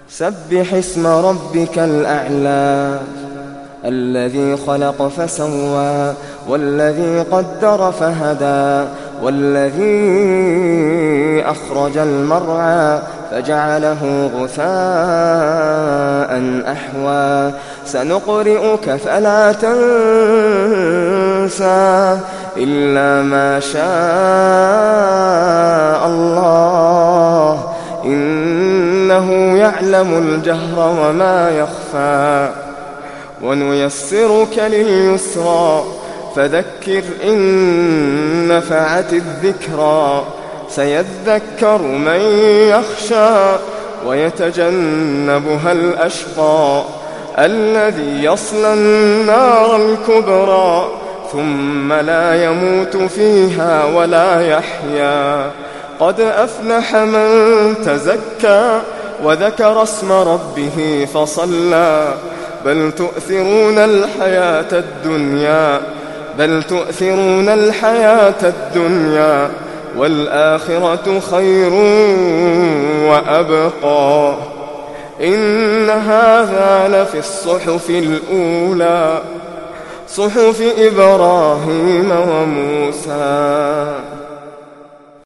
سبح اسم ربك الأعلى الذي خلق فسوى والذي قدر فهدى والذي أخرج المرعى فجعله غثاء أحوى سنقرئك فلا تنسى إلا ما شاء الله إنه يعلم الجهر وما يخفى ونيسرك لليسرى فذكر إن نفعت الذكرى سيذكر من يخشى ويتجنبها الأشقى الذي يصلى النار الكبرى ثم لا يموت فيها ولا يحيا قد أفلح من تزكى وذكر اسم ربه فصلى بل تؤثرون الحياة الدنيا والآخرة خير وأبقى إن هذا لفي الصحف الأولى صحف إبراهيم وموسى